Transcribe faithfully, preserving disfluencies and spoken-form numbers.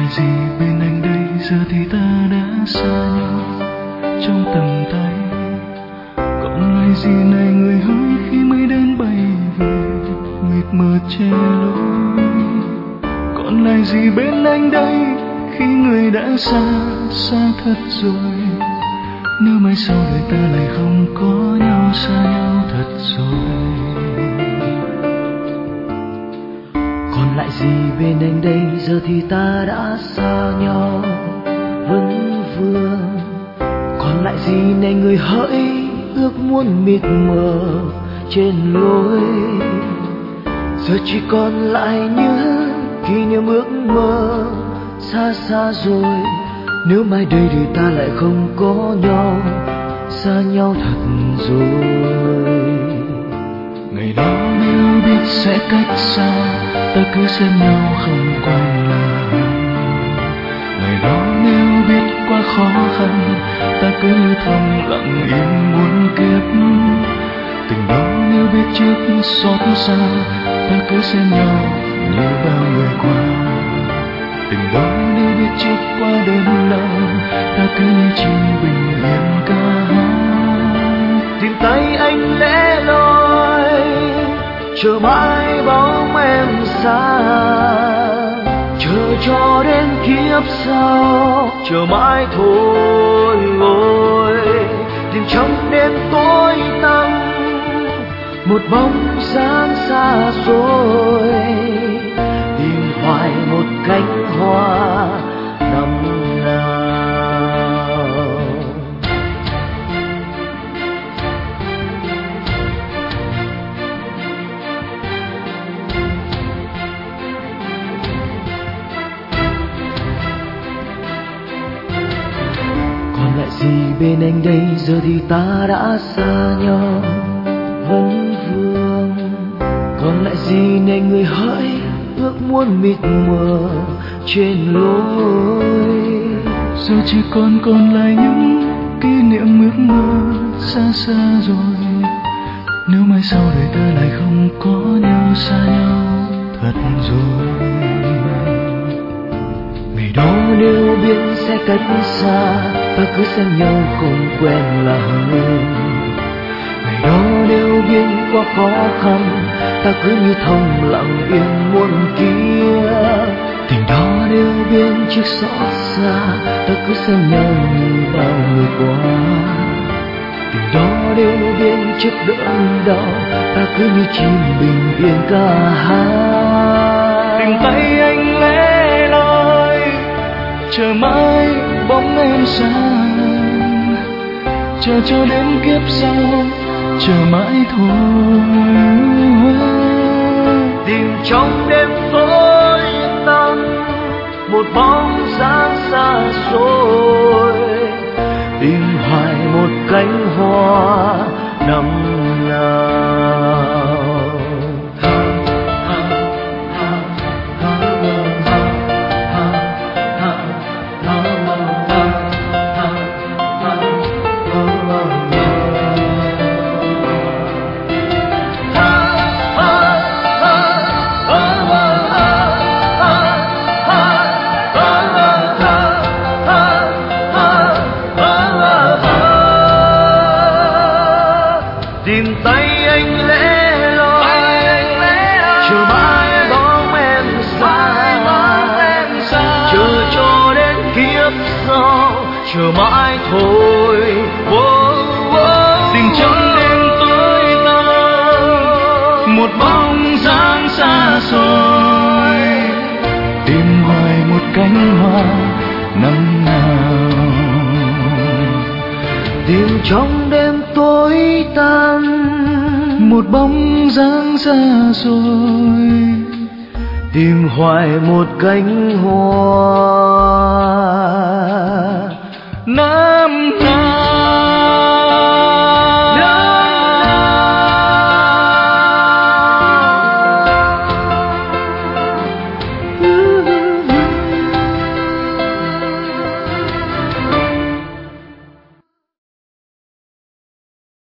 gì bên anh đây, giờ thì ta đã xa nhau trong tầm tay. Còn lại gì này người hỡi khi mây đen bay về mịt mờ che lối. Còn lại gì bên anh đây khi người đã xa xa thật rồi. Nếu mai sau đời ta lại không có nhau, xa nhau thật rồi. Còn lại gì bên anh đây, giờ thì ta đã xa nhau vẫn vương. Còn lại gì này người hỡi, ước muốn mịt mờ trên lối. Giờ chỉ còn lại những kỷ niệm ước mơ xa xa rồi. Nếu mai đây đời ta lại không có nhau, xa nhau thật rồi. Ngày đó nếu biết sẽ cách xa, ta cứ xem nhau không quay lại. Ngày đó nếu biết quá khó khăn, ta cứ như thầm lặng im muôn kiếp. Tình đó nếu biết trước xót xa, ta cứ xem nhau như bao người qua. Tình đó nếu biết trước qua đớn đau, ta cứ như chim bình yên ca hát. Tìm tay anh lẻ loi, chờ mãi bóng em xa. Chờ cho đến kiếp sau, chờ mãi thôi ngồi. Tìm trong đêm tối tăm một bóng dáng xa xôi. Tìm hoài một cánh hoa năm nào. Còn lại gì bên anh đây, giờ thì ta đã xa nhau vẫn vương. Còn lại gì này người hỡi, ước muốn mịt mờ trên lối. Giờ chỉ còn còn lại những kỷ niệm ước mơ xa xa rồi. Nếu mai sau đời ta lại không có nhau, xa nhau thật rồi. Ngày đó nếu biết sẽ cách xa, ta cứ xem nhau không quen là hơn. Ngày đó nếu biết quá khó khăn, ta cứ như thầm lặng yên muôn kia. Tình đó nếu biết trước xót xa, ta cứ xem nhau như bao người qua. Tình đó nếu biết trước đớn đau, ta cứ như chim bình yên ca hát. Tình tay anh lẻ loi, chờ mãi bóng em xa. Chờ cho đến kiếp sau, chờ mãi thôi. Tìm trong đêm tối tăm một bóng dáng xa xôi. Tìm hoài một cánh hoa năm nào. Tìm tay anh lẻ loi, chờ mãi bóng em xa. Chờ cho đến kiếp sau, chờ mãi thôi. Tình trong đêm tối tăm một bóng dáng xa xôi. Tìm hoài một cánh hoa năm nào. Tìm trong đêm tối tăm một bóng dáng xa xôi. Tìm hoài một cánh hoa